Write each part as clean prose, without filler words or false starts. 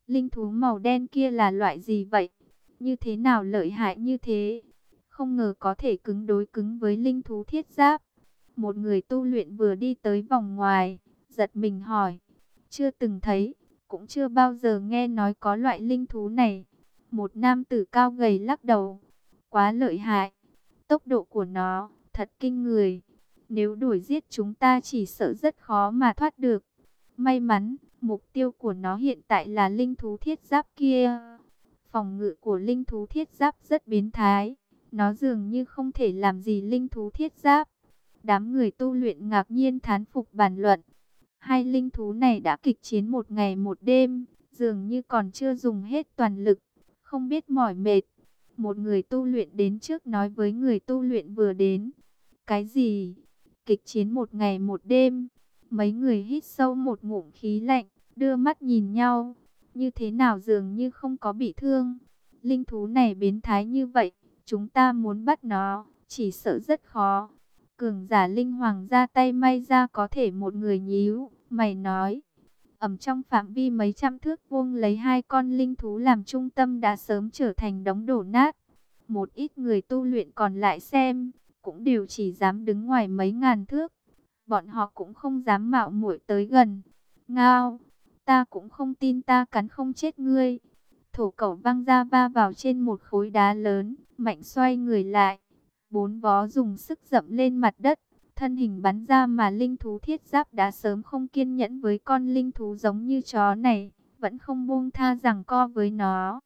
Linh thú màu đen kia là loại gì vậy? Như thế nào lợi hại như thế? Không ngờ có thể cứng đối cứng với linh thú thiết giáp. Một người tu luyện vừa đi tới vòng ngoài, giật mình hỏi. Chưa từng thấy, cũng chưa bao giờ nghe nói có loại linh thú này. Một nam tử cao gầy lắc đầu. Quá lợi hại. Tốc độ của nó thật kinh người. Nếu đuổi giết chúng ta chỉ sợ rất khó mà thoát được. May mắn, mục tiêu của nó hiện tại là linh thú thiết giáp kia. Phòng ngự của linh thú thiết giáp rất biến thái. Nó dường như không thể làm gì linh thú thiết giáp. Đám người tu luyện ngạc nhiên thán phục bàn luận. Hai linh thú này đã kịch chiến một ngày một đêm, dường như còn chưa dùng hết toàn lực, không biết mỏi mệt. Một người tu luyện đến trước nói với người tu luyện vừa đến. Cái gì? Kịch chiến một ngày một đêm? Mấy người hít sâu một ngụm khí lạnh, đưa mắt nhìn nhau. Như thế nào dường như không có bị thương. Linh thú này biến thái như vậy, chúng ta muốn bắt nó, chỉ sợ rất khó. Cường giả linh hoàng ra tay may ra có thể một người nhíu mày nói. Ẩm trong phạm vi mấy trăm thước vuông lấy hai con linh thú làm trung tâm đã sớm trở thành đống đổ nát. Một ít người tu luyện còn lại xem, cũng đều chỉ dám đứng ngoài mấy ngàn thước. Bọn họ cũng không dám mạo muội tới gần. Ngao, ta cũng không tin ta cắn không chết ngươi. Thổ cẩu văng ra va vào trên một khối đá lớn, mạnh xoay người lại. Bốn vó dùng sức dậm lên mặt đất, thân hình bắn ra mà linh thú thiết giáp đã sớm không kiên nhẫn với con linh thú giống như chó này, vẫn không buông tha giằng co với nó.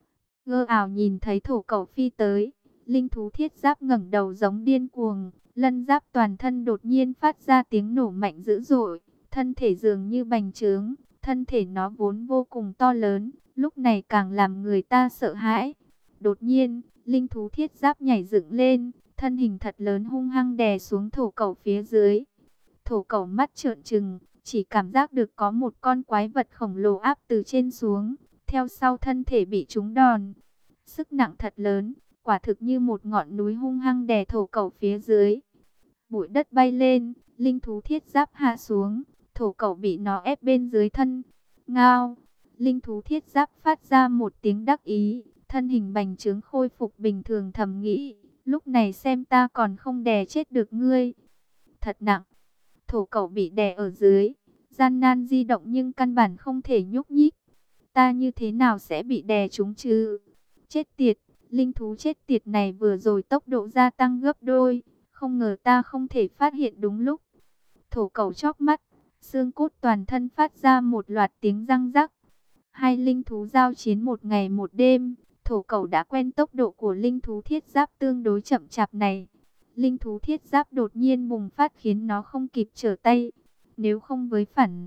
Ngơ ảo nhìn thấy thổ cẩu phi tới, linh thú thiết giáp ngẩng đầu giống điên cuồng, lân giáp toàn thân đột nhiên phát ra tiếng nổ mạnh dữ dội, thân thể dường như bành trướng, thân thể nó vốn vô cùng to lớn, lúc này càng làm người ta sợ hãi. Đột nhiên, linh thú thiết giáp nhảy dựng lên, thân hình thật lớn hung hăng đè xuống thổ cẩu phía dưới. Thổ cẩu mắt trợn trừng, chỉ cảm giác được có một con quái vật khổng lồ áp từ trên xuống, theo sau thân thể bị trúng đòn. Sức nặng thật lớn, quả thực như một ngọn núi hung hăng đè thổ cẩu phía dưới. Bụi đất bay lên, linh thú thiết giáp hạ xuống, thổ cẩu bị nó ép bên dưới thân. Ngao, linh thú thiết giáp phát ra một tiếng đắc ý, thân hình bành trướng khôi phục bình thường thầm nghĩ, lúc này xem ta còn không đè chết được ngươi. Thật nặng, thổ cẩu bị đè ở dưới, gian nan di động nhưng căn bản không thể nhúc nhích. Ta như thế nào sẽ bị đè trúng chứ? Chết tiệt, linh thú chết tiệt này vừa rồi tốc độ gia tăng gấp đôi, không ngờ ta không thể phát hiện đúng lúc. Thổ cẩu chóp mắt, xương cốt toàn thân phát ra một loạt tiếng răng rắc. Hai linh thú giao chiến một ngày một đêm, thổ cẩu đã quen tốc độ của linh thú thiết giáp tương đối chậm chạp này. Linh thú thiết giáp đột nhiên bùng phát khiến nó không kịp trở tay. Nếu không với phản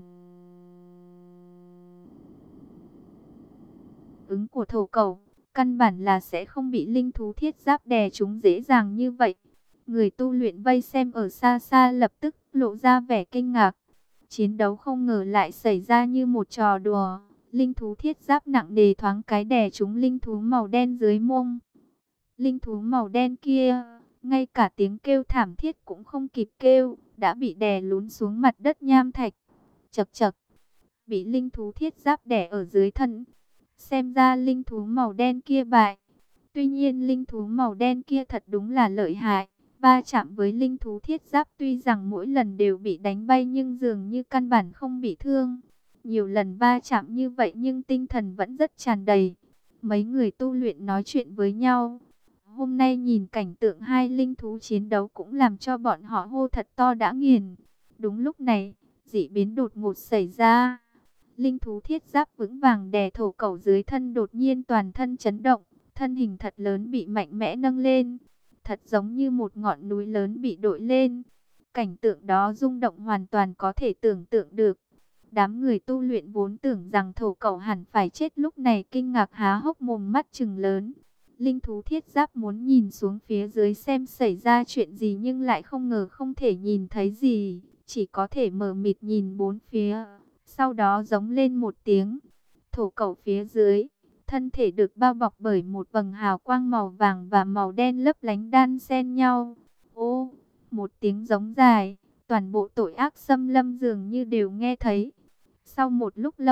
ứng của thổ cẩu, căn bản là sẽ không bị linh thú thiết giáp đè trúng dễ dàng như vậy. Người tu luyện vây xem ở xa xa lập tức lộ ra vẻ kinh ngạc. Chiến đấu không ngờ lại xảy ra như một trò đùa. Linh thú thiết giáp nặng nề thoáng cái đè trúng linh thú màu đen dưới mông. Linh thú màu đen kia, ngay cả tiếng kêu thảm thiết cũng không kịp kêu, đã bị đè lún xuống mặt đất nham thạch. Chậc chậc, bị linh thú thiết giáp đè ở dưới thân. Xem ra linh thú màu đen kia bại. Tuy nhiên linh thú màu đen kia thật đúng là lợi hại. Va chạm với linh thú thiết giáp tuy rằng mỗi lần đều bị đánh bay nhưng dường như căn bản không bị thương. Nhiều lần va chạm như vậy nhưng tinh thần vẫn rất tràn đầy. Mấy người tu luyện nói chuyện với nhau. Hôm nay nhìn cảnh tượng hai linh thú chiến đấu cũng làm cho bọn họ hô thật to đã nghiền. Đúng lúc này, dị biến đột ngột xảy ra. Linh thú thiết giáp vững vàng đè thổ cẩu dưới thân đột nhiên toàn thân chấn động. Thân hình thật lớn bị mạnh mẽ nâng lên. Thật giống như một ngọn núi lớn bị đội lên. Cảnh tượng đó rung động hoàn toàn có thể tưởng tượng được. Đám người tu luyện vốn tưởng rằng thổ cẩu hẳn phải chết lúc này kinh ngạc há hốc mồm mắt trừng lớn. Linh thú thiết giáp muốn nhìn xuống phía dưới xem xảy ra chuyện gì nhưng lại không ngờ không thể nhìn thấy gì. Chỉ có thể mờ mịt nhìn bốn phía. Sau đó giống lên một tiếng. Thổ cẩu phía dưới, thân thể được bao bọc bởi một vầng hào quang màu vàng và màu đen lấp lánh đan xen nhau. Ô, một tiếng giống dài, toàn bộ tội ác xâm lâm dường như đều nghe thấy. Sau một lúc lâu,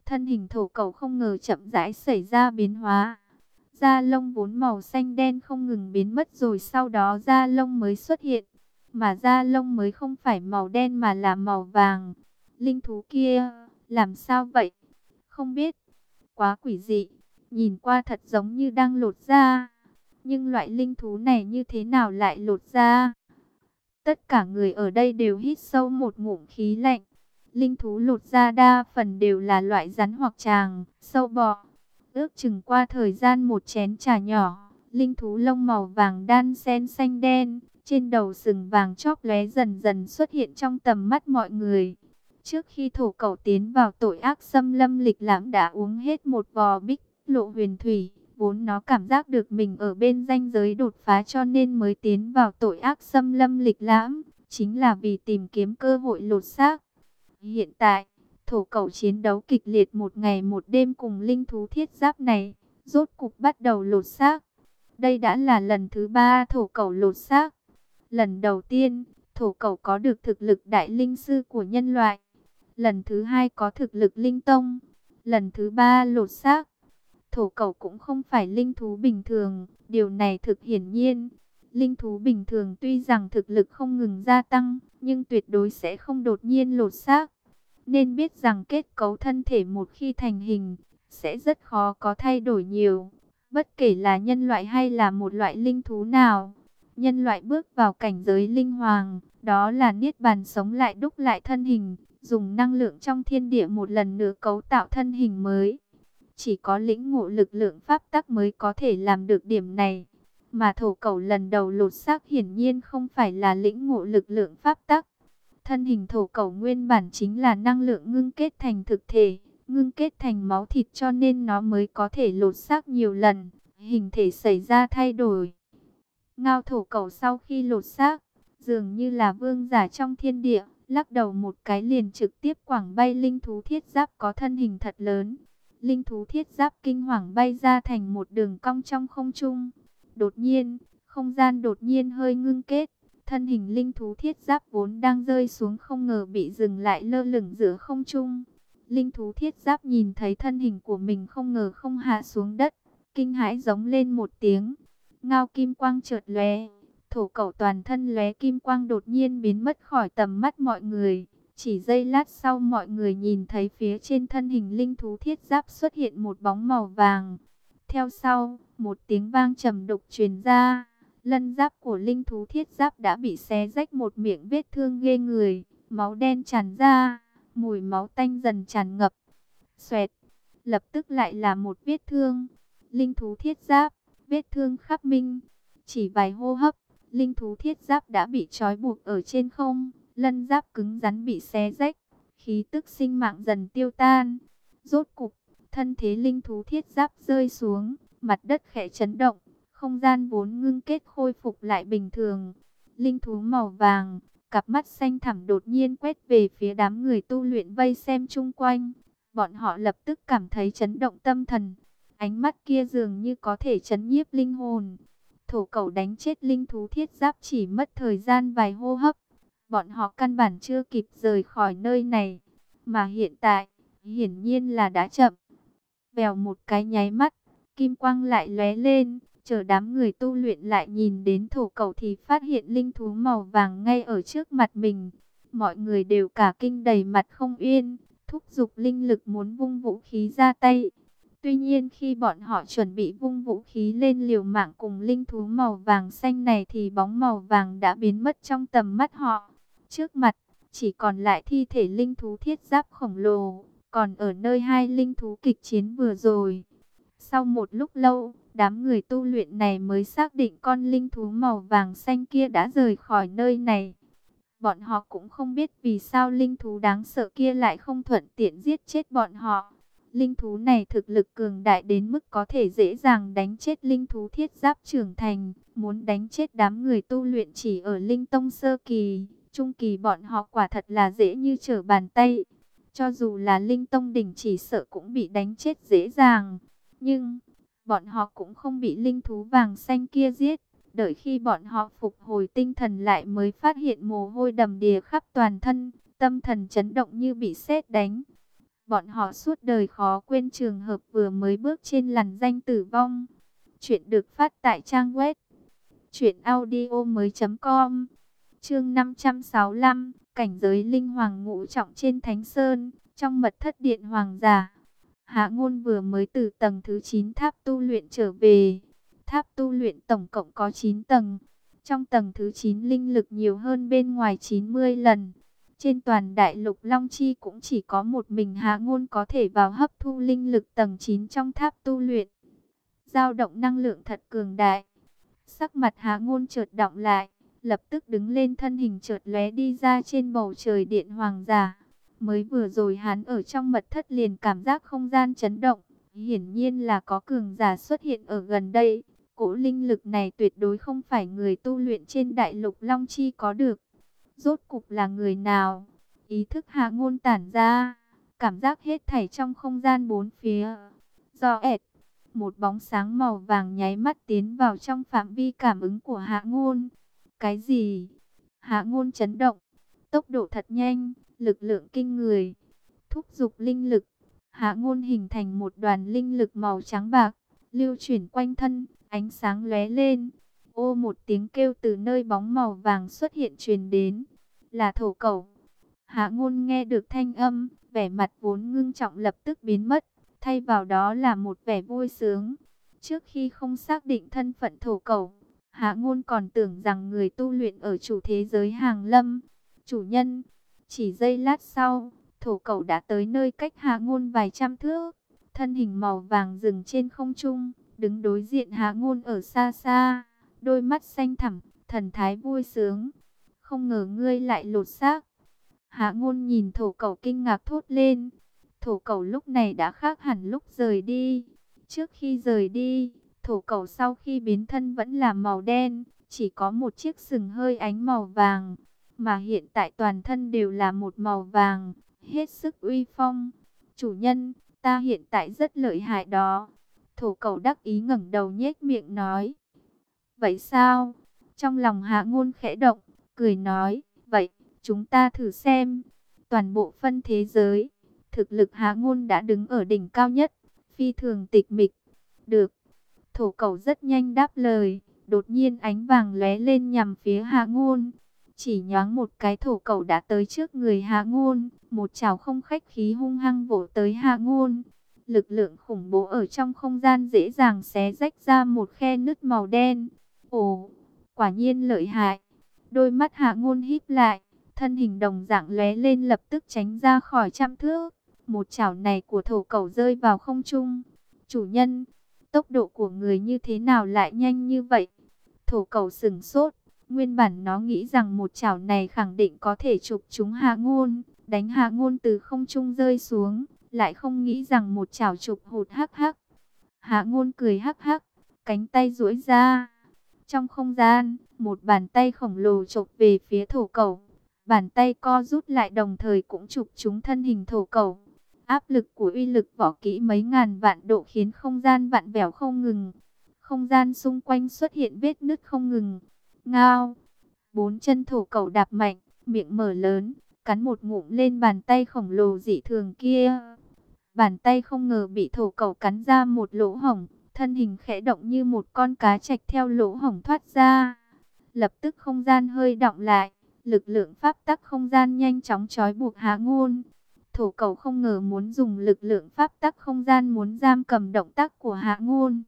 Thân hình thổ cẩu không ngờ chậm rãi xảy ra biến hóa. Da lông vốn màu xanh đen không ngừng biến mất rồi sau đó da lông mới xuất hiện. Mà da lông mới không phải màu đen mà là màu vàng. Linh thú kia, làm sao vậy? Không biết, quá quỷ dị. Nhìn qua thật giống như đang lột da. Nhưng loại linh thú này như thế nào lại lột da? Tất cả người ở đây đều hít sâu một ngụm khí lạnh. Linh thú lột da đa phần đều là loại rắn hoặc tràng, sâu bọ. Ước chừng qua thời gian một chén trà nhỏ, linh thú lông màu vàng đan xen xanh đen, trên đầu sừng vàng chóp lóe dần dần xuất hiện trong tầm mắt mọi người. Trước khi thổ cẩu tiến vào tội ác xâm lâm lịch lãm đã uống hết một vò bích lộ huyền thủy. Vốn nó cảm giác được mình ở bên ranh giới đột phá cho nên mới tiến vào tội ác xâm lâm lịch lãm, chính là vì tìm kiếm cơ hội lột xác. Hiện tại, thổ cẩu chiến đấu kịch liệt một ngày một đêm cùng linh thú thiết giáp này, rốt cục bắt đầu lột xác. Đây đã là lần thứ 3 thổ cẩu lột xác. Lần đầu tiên, thổ cẩu có được thực lực đại linh sư của nhân loại. Lần thứ 2 có thực lực linh tông. Lần thứ 3 lột xác. Thổ cẩu cũng không phải linh thú bình thường, điều này thực hiển nhiên. Linh thú bình thường tuy rằng thực lực không ngừng gia tăng, nhưng tuyệt đối sẽ không đột nhiên lột xác. Nên biết rằng kết cấu thân thể một khi thành hình, sẽ rất khó có thay đổi nhiều. Bất kể là nhân loại hay là một loại linh thú nào, nhân loại bước vào cảnh giới linh hoàng, đó là niết bàn sống lại đúc lại thân hình, dùng năng lượng trong thiên địa một lần nữa cấu tạo thân hình mới. Chỉ có lĩnh ngộ lực lượng pháp tắc mới có thể làm được điểm này. Mà thổ cẩu lần đầu lột xác hiển nhiên không phải là lĩnh ngộ lực lượng pháp tắc. Thân hình thổ cẩu nguyên bản chính là năng lượng ngưng kết thành thực thể, ngưng kết thành máu thịt cho nên nó mới có thể lột xác nhiều lần, hình thể xảy ra thay đổi. Ngao thổ cẩu sau khi lột xác, dường như là vương giả trong thiên địa, lắc đầu một cái liền trực tiếp quẳng bay linh thú thiết giáp có thân hình thật lớn. Linh thú thiết giáp kinh hoàng bay ra thành một đường cong trong không trung. Đột nhiên, không gian đột nhiên hơi ngưng kết. Thân hình linh thú thiết giáp vốn đang rơi xuống không ngờ bị dừng lại lơ lửng giữa không trung. Linh thú thiết giáp nhìn thấy thân hình của mình không ngờ không hạ xuống đất. Kinh hãi giống lên một tiếng. Ngao kim quang chợt lóe. Thổ cẩu toàn thân lóe kim quang đột nhiên biến mất khỏi tầm mắt mọi người. Chỉ giây lát sau mọi người nhìn thấy phía trên thân hình linh thú thiết giáp xuất hiện một bóng màu vàng. Theo sau, một tiếng vang trầm đục truyền ra. Lân giáp của linh thú thiết giáp đã bị xé rách một miệng vết thương ghê người. Máu đen tràn ra, mùi máu tanh dần tràn ngập. Xoẹt, lập tức lại là một vết thương. Linh thú thiết giáp, vết thương khắp minh. Chỉ vài hô hấp, linh thú thiết giáp đã bị trói buộc ở trên không. Lân giáp cứng rắn bị xé rách, khí tức sinh mạng dần tiêu tan. Rốt cục, thân thế linh thú thiết giáp rơi xuống, mặt đất khẽ chấn động, không gian vốn ngưng kết khôi phục lại bình thường. Linh thú màu vàng, cặp mắt xanh thẳm đột nhiên quét về phía đám người tu luyện vây xem chung quanh. Bọn họ lập tức cảm thấy chấn động tâm thần, ánh mắt kia dường như có thể chấn nhiếp linh hồn. Thổ cẩu đánh chết linh thú thiết giáp chỉ mất thời gian vài hô hấp. Bọn họ căn bản chưa kịp rời khỏi nơi này, mà hiện tại, hiển nhiên là đã chậm. Vèo một cái nháy mắt, kim quang lại lóe lên, chờ đám người tu luyện lại nhìn đến thổ cẩu thì phát hiện linh thú màu vàng ngay ở trước mặt mình. Mọi người đều cả kinh đầy mặt không yên, thúc giục linh lực muốn vung vũ khí ra tay. Tuy nhiên khi bọn họ chuẩn bị vung vũ khí lên liều mạng cùng linh thú màu vàng xanh này thì bóng màu vàng đã biến mất trong tầm mắt họ. Trước mặt, chỉ còn lại thi thể linh thú thiết giáp khổng lồ, còn ở nơi hai linh thú kịch chiến vừa rồi. Sau một lúc lâu, đám người tu luyện này mới xác định con linh thú màu vàng xanh kia đã rời khỏi nơi này. Bọn họ cũng không biết vì sao linh thú đáng sợ kia lại không thuận tiện giết chết bọn họ. Linh thú này thực lực cường đại đến mức có thể dễ dàng đánh chết linh thú thiết giáp trưởng thành. Muốn đánh chết đám người tu luyện chỉ ở linh tông sơ kỳ, trung kỳ bọn họ quả thật là dễ như trở bàn tay. Cho dù là linh tông đỉnh chỉ sợ cũng bị đánh chết dễ dàng. Nhưng, bọn họ cũng không bị linh thú vàng xanh kia giết. Đợi khi bọn họ phục hồi tinh thần lại mới phát hiện mồ hôi đầm đìa khắp toàn thân, tâm thần chấn động như bị sét đánh. Bọn họ suốt đời khó quên trường hợp vừa mới bước trên lằn ranh tử vong. Chuyện được phát tại trang web truyệnaudiomoi.com. Chương 565, cảnh giới linh hoàng ngũ trọng trên Thánh Sơn, trong mật thất điện hoàng giả. Hạ Ngôn vừa mới từ tầng thứ 9 tháp tu luyện trở về. Tháp tu luyện tổng cộng có 9 tầng. Trong tầng thứ 9 linh lực nhiều hơn bên ngoài 90 lần. Trên toàn đại lục Long Chi cũng chỉ có một mình Hạ Ngôn có thể vào hấp thu linh lực tầng 9 trong tháp tu luyện. Dao động năng lượng thật cường đại. Sắc mặt Hạ Ngôn chợt động lại, lập tức đứng lên, thân hình chợt lóe đi ra trên bầu trời điện hoàng giả. Mới vừa rồi hắn ở trong mật thất liền cảm giác không gian chấn động, hiển nhiên là có cường giả xuất hiện ở gần đây. Cỗ linh lực này tuyệt đối không phải người tu luyện trên đại lục Long Chi có được. Rốt cục là người nào? Ý thức Hạ Ngôn tản ra, cảm giác hết thảy trong không gian bốn phía. Do ẹt, một bóng sáng màu vàng nháy mắt tiến vào trong phạm vi cảm ứng của Hạ Ngôn. Cái gì? Hạ Ngôn chấn động, tốc độ thật nhanh, lực lượng kinh người. Thúc giục linh lực, Hạ Ngôn hình thành một đoàn linh lực màu trắng bạc, lưu chuyển quanh thân, ánh sáng lóe lên. Ô, một tiếng kêu từ nơi bóng màu vàng xuất hiện truyền đến. Là thổ cẩu. Hạ Ngôn nghe được thanh âm, vẻ mặt vốn ngưng trọng lập tức biến mất, thay vào đó là một vẻ vui sướng. Trước khi không xác định thân phận thổ cẩu, Hạ Ngôn còn tưởng rằng người tu luyện ở chủ thế giới Hàng Lâm. Chủ nhân. Chỉ giây lát sau, thổ cẩu đã tới nơi cách Hạ Ngôn vài trăm thước. Thân hình màu vàng dừng trên không trung, đứng đối diện Hạ Ngôn ở xa xa, đôi mắt xanh thẳm, thần thái vui sướng. Không ngờ ngươi lại lột xác. Hạ Ngôn nhìn thổ cẩu kinh ngạc thốt lên. Thổ cẩu lúc này đã khác hẳn lúc rời đi. Trước khi rời đi, thổ cẩu sau khi biến thân vẫn là màu đen, chỉ có một chiếc sừng hơi ánh màu vàng, mà hiện tại toàn thân đều là một màu vàng, hết sức uy phong. Chủ nhân, ta hiện tại rất lợi hại đó. Thổ cẩu đắc ý ngẩng đầu nhếch miệng nói. Vậy sao? Trong lòng Hạ Ngôn khẽ động, cười nói, vậy, chúng ta thử xem. Toàn bộ phân thế giới, thực lực Hạ Ngôn đã đứng ở đỉnh cao nhất, phi thường tịch mịch. Được. Thổ cẩu rất nhanh đáp lời, đột nhiên ánh vàng lóe lên nhằm phía Hạ Ngôn. Chỉ nhoáng một cái thổ cẩu đã tới trước người Hạ Ngôn, một chảo không khách khí hung hăng vỗ tới Hạ Ngôn. Lực lượng khủng bố ở trong không gian dễ dàng xé rách ra một khe nứt màu đen. Ồ, quả nhiên lợi hại. Đôi mắt Hạ Ngôn híp lại, thân hình đồng dạng lóe lên lập tức tránh ra khỏi trăm thước. Một chảo này của thổ cẩu rơi vào không trung. Chủ nhân, tốc độ của người như thế nào lại nhanh như vậy? Thổ cẩu sửng sốt, nguyên bản nó nghĩ rằng một chảo này khẳng định có thể chụp trúng Hạ Ngôn, đánh Hạ Ngôn từ không trung rơi xuống, lại không nghĩ rằng một chảo chụp hụt hắc hắc. Hạ Ngôn cười hắc hắc, cánh tay duỗi ra. Trong không gian, một bàn tay khổng lồ chộp về phía thổ cẩu. Bàn tay co rút lại đồng thời cũng chụp trúng thân hình thổ cẩu. Áp lực của uy lực võ kỹ mấy ngàn vạn độ khiến không gian vặn vẹo không ngừng. Không gian xung quanh xuất hiện vết nứt không ngừng. Ngao! Bốn chân thổ cẩu đạp mạnh, miệng mở lớn, cắn một ngụm lên bàn tay khổng lồ dị thường kia. Bàn tay không ngờ bị thổ cẩu cắn ra một lỗ hổng, thân hình khẽ động như một con cá trạch theo lỗ hổng thoát ra. Lập tức không gian hơi động lại, lực lượng pháp tắc không gian nhanh chóng trói buộc Hạ Ngôn. Thổ cẩu không ngờ muốn dùng lực lượng pháp tắc không gian muốn giam cầm động tác của Hạ Ngôn.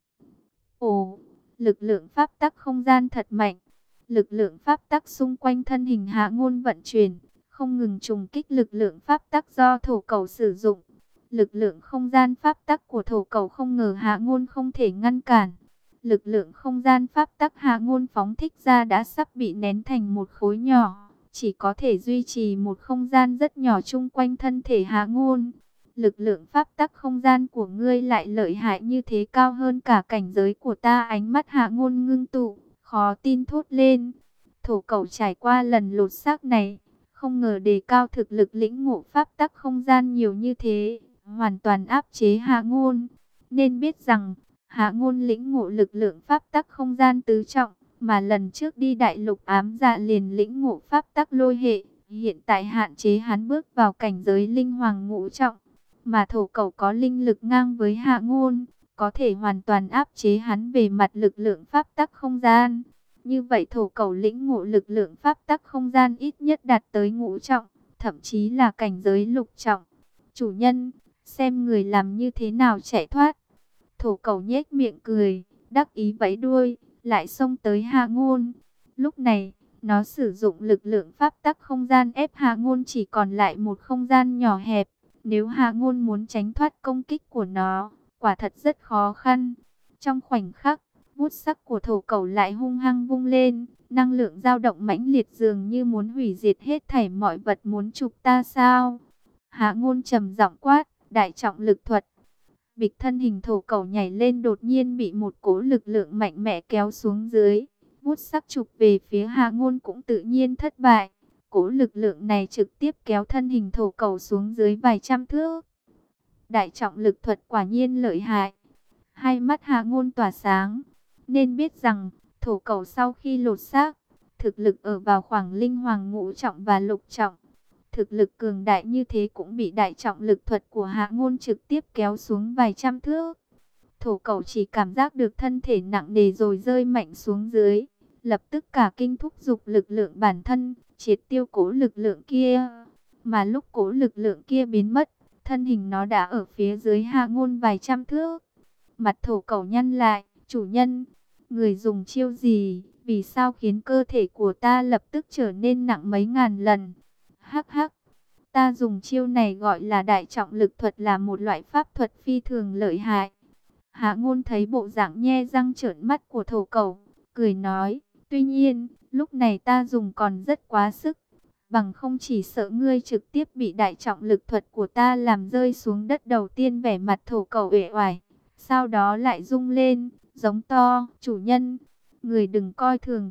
Ồ, lực lượng pháp tắc không gian thật mạnh. Lực lượng pháp tắc xung quanh thân hình Hạ Ngôn vận chuyển, không ngừng trùng kích lực lượng pháp tắc do thổ cẩu sử dụng. Lực lượng không gian pháp tắc của thổ cẩu không ngờ Hạ Ngôn không thể ngăn cản. Lực lượng không gian pháp tắc Hạ Ngôn phóng thích ra đã sắp bị nén thành một khối nhỏ, chỉ có thể duy trì một không gian rất nhỏ chung quanh thân thể Hạ Ngôn. Lực lượng pháp tắc không gian của ngươi lại lợi hại như thế, cao hơn cả cảnh giới của ta. Ánh mắt Hạ Ngôn ngưng tụ, khó tin thốt lên. Thổ cẩu trải qua lần lột xác này, không ngờ đề cao thực lực lĩnh ngộ pháp tắc không gian nhiều như thế, hoàn toàn áp chế Hạ Ngôn. Nên biết rằng, Hạ Ngôn lĩnh ngộ lực lượng pháp tắc không gian tứ trọng, mà lần trước đi đại lục ám dạ liền lĩnh ngộ pháp tắc lôi hệ, hiện tại hạn chế hắn bước vào cảnh giới linh hoàng ngũ trọng. mà thổ cẩu có linh lực ngang với Hạ Ngôn, có thể hoàn toàn áp chế hắn về mặt lực lượng pháp tắc không gian. Như vậy thổ cẩu lĩnh ngộ lực lượng pháp tắc không gian ít nhất đạt tới ngũ trọng, thậm chí là cảnh giới lục trọng. Chủ nhân, xem người làm như thế nào chạy thoát. Thổ cẩu nhếch miệng cười, đắc ý vẫy đuôi, lại xông tới Hạ Ngôn. Lúc này, nó sử dụng lực lượng pháp tắc không gian ép Hạ Ngôn chỉ còn lại một không gian nhỏ hẹp. Nếu Hạ Ngôn muốn tránh thoát công kích của nó, quả thật rất khó khăn. Trong khoảnh khắc, bút sắc của thổ cẩu lại hung hăng vung lên, năng lượng dao động mãnh liệt dường như muốn hủy diệt hết thảy mọi vật muốn chụp ta sao. Hạ Ngôn trầm giọng quát, đại trọng lực thuật. Bịch, thân hình thổ cẩu nhảy lên, đột nhiên bị một cỗ lực lượng mạnh mẽ kéo xuống dưới. Bút sắc chụp về phía Hạ Ngôn cũng tự nhiên thất bại. Cỗ lực lượng này trực tiếp kéo thân hình thổ cẩu xuống dưới vài trăm thước. Đại trọng lực thuật quả nhiên lợi hại. Hai mắt Hạ Ngôn tỏa sáng. Nên biết rằng, thổ cẩu sau khi lột xác, thực lực ở vào khoảng linh hoàng ngũ trọng và lục trọng. Thực lực cường đại như thế cũng bị đại trọng lực thuật của Hạ Ngôn trực tiếp kéo xuống vài trăm thước. Thổ cẩu chỉ cảm giác được thân thể nặng nề rồi rơi mạnh xuống dưới. Lập tức cả kinh thúc giục lực lượng bản thân, triệt tiêu cố lực lượng kia. Mà lúc cố lực lượng kia biến mất, thân hình nó đã ở phía dưới Hạ Ngôn vài trăm thước. Mặt thổ cẩu nhăn lại, chủ nhân, người dùng chiêu gì, vì sao khiến cơ thể của ta lập tức trở nên nặng mấy ngàn lần? Hắc hắc, ta dùng chiêu này gọi là đại trọng lực thuật, là một loại pháp thuật phi thường lợi hại. Hạ Ngôn thấy bộ dạng nhe răng trợn mắt của thổ cẩu, cười nói, tuy nhiên, lúc này ta dùng còn rất quá sức, bằng không chỉ sợ ngươi trực tiếp bị đại trọng lực thuật của ta làm rơi xuống đất. Đầu tiên vẻ mặt thổ cẩu uể oải, sau đó lại rung lên, giống to, chủ nhân, người đừng coi thường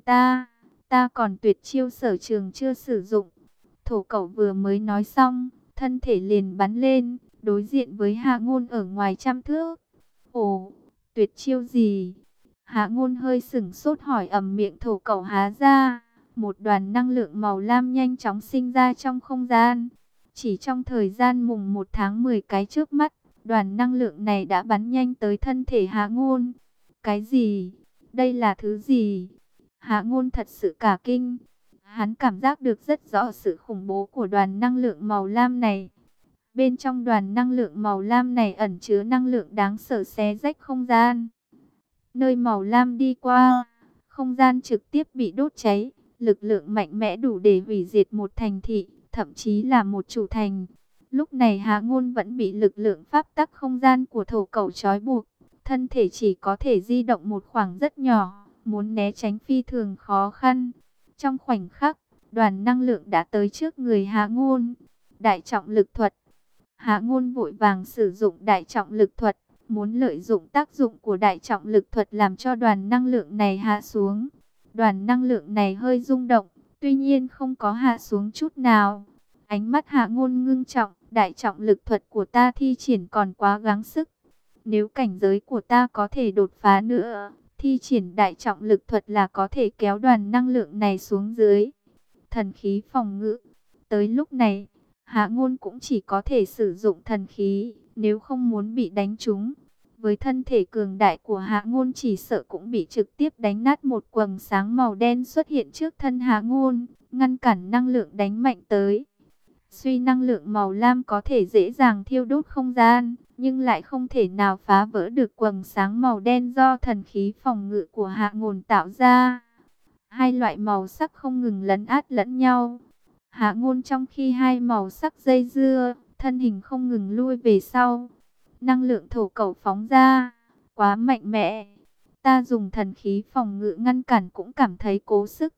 ta còn tuyệt chiêu sở trường chưa sử dụng. Thổ cẩu vừa mới nói xong, thân thể liền bắn lên, đối diện với Hạ Ngôn ở ngoài trăm thước. Ồ, tuyệt chiêu gì? Hạ Ngôn hơi sửng sốt hỏi. Miệng thổ cẩu há ra, một đoàn năng lượng màu lam nhanh chóng sinh ra trong không gian. Chỉ trong thời gian mùng 1 tháng 10 cái trước mắt, đoàn năng lượng này đã bắn nhanh tới thân thể Hạ Ngôn. Cái gì? Đây là thứ gì? Hạ Ngôn thật sự cả kinh. Hắn cảm giác được rất rõ sự khủng bố của đoàn năng lượng màu lam này. Bên trong đoàn năng lượng màu lam này ẩn chứa năng lượng đáng sợ xé rách không gian. Nơi màu lam đi qua, không gian trực tiếp bị đốt cháy. Lực lượng mạnh mẽ đủ để hủy diệt một thành thị, thậm chí là một chủ thành. Lúc này Hạ Ngôn vẫn bị lực lượng pháp tắc không gian của thổ cẩu trói buộc. Thân thể chỉ có thể di động một khoảng rất nhỏ, muốn né tránh phi thường khó khăn. Trong khoảnh khắc, đoàn năng lượng đã tới trước người Hạ Ngôn. Đại trọng lực thuật. Hạ Ngôn vội vàng sử dụng đại trọng lực thuật, muốn lợi dụng tác dụng của đại trọng lực thuật làm cho đoàn năng lượng này hạ xuống. Đoàn năng lượng này hơi rung động, tuy nhiên không có hạ xuống chút nào. Ánh mắt Hạ Ngôn ngưng trọng, đại trọng lực thuật của ta thi triển còn quá gắng sức. Nếu cảnh giới của ta có thể đột phá nữa, thi triển đại trọng lực thuật là có thể kéo đoàn năng lượng này xuống dưới. Thần khí phòng ngự. Tới lúc này, Hạ Ngôn cũng chỉ có thể sử dụng thần khí, nếu không muốn bị đánh trúng. Với thân thể cường đại của Hạ Ngôn chỉ sợ cũng bị trực tiếp đánh nát. Một quầng sáng màu đen xuất hiện trước thân Hạ Ngôn, ngăn cản năng lượng đánh mạnh tới. Suy năng lượng màu lam có thể dễ dàng thiêu đốt không gian, nhưng lại không thể nào phá vỡ được quầng sáng màu đen do thần khí phòng ngự của Hạ Ngôn tạo ra. Hai loại màu sắc không ngừng lấn át lẫn nhau. Hạ Ngôn trong khi hai màu sắc dây dưa, thân hình không ngừng lui về sau. Năng lượng thổ cẩu phóng ra, quá mạnh mẽ. Ta dùng thần khí phòng ngự ngăn cản cũng cảm thấy cố sức.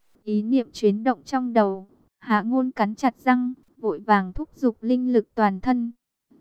Ý niệm chuyển động trong đầu, Hạ Ngôn cắn chặt răng, vội vàng thúc giục linh lực toàn thân.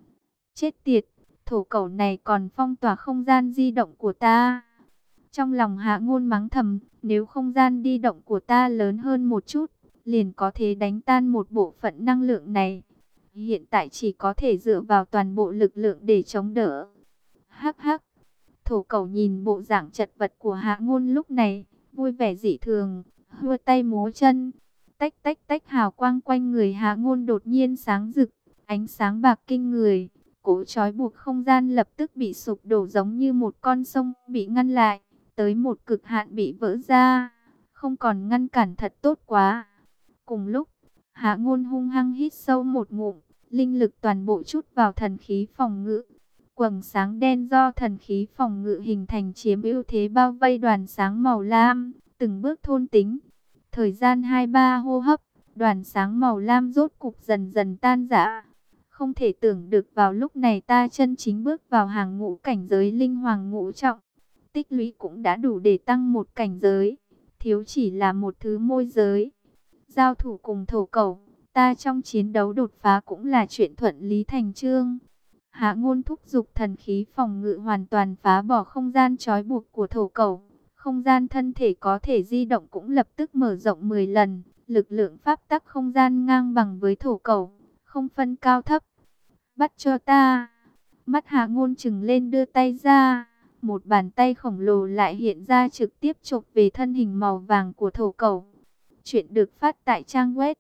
Chết tiệt, thổ cẩu này còn phong tỏa không gian di động của ta. Trong lòng Hạ Ngôn mắng thầm, nếu không gian di động của ta lớn hơn một chút, liền có thể đánh tan một bộ phận năng lượng này. Hiện tại chỉ có thể dựa vào toàn bộ lực lượng để chống đỡ. Hắc hắc, thổ cẩu nhìn bộ dạng chật vật của Hạ Ngôn lúc này, vui vẻ dị thường, hưa tay múa chân. Tách tách tách, hào quang quanh người Hạ Ngôn đột nhiên sáng rực, ánh sáng bạc kinh người, Cỗ trói buộc không gian lập tức bị sụp đổ giống như một con sông bị ngăn lại, tới một cực hạn bị vỡ ra, không còn ngăn cản thật tốt quá. Cùng lúc, Hạ Ngôn hung hăng hít sâu một ngụm, linh lực toàn bộ trút vào thần khí phòng ngự. Quầng sáng đen do thần khí phòng ngự hình thành chiếm ưu thế bao vây đoàn sáng màu lam, từng bước thôn tính. Thời gian 2-3 hô hấp, đoàn sáng màu lam rốt cục dần dần tan rã. Không thể tưởng được vào lúc này ta chân chính bước vào hàng ngũ cảnh giới linh hoàng ngũ trọng. Tích lũy cũng đã đủ để tăng một cảnh giới, thiếu chỉ là một thứ môi giới. Giao thủ cùng thổ cẩu, ta trong chiến đấu đột phá cũng là chuyện thuận lý thành chương. Hạ Ngôn thúc giục thần khí phòng ngự hoàn toàn phá bỏ không gian trói buộc của thổ cẩu. Không gian thân thể có thể di động cũng lập tức mở rộng 10 lần. Lực lượng pháp tắc không gian ngang bằng với thổ cẩu, không phân cao thấp. Bắt cho ta. Mắt Hạ Ngôn trừng lên đưa tay ra. Một bàn tay khổng lồ lại hiện ra trực tiếp chộp về thân hình màu vàng của thổ cẩu. Chuyện được phát tại trang web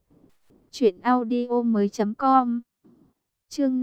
truyệnaudiomoi.com. Chương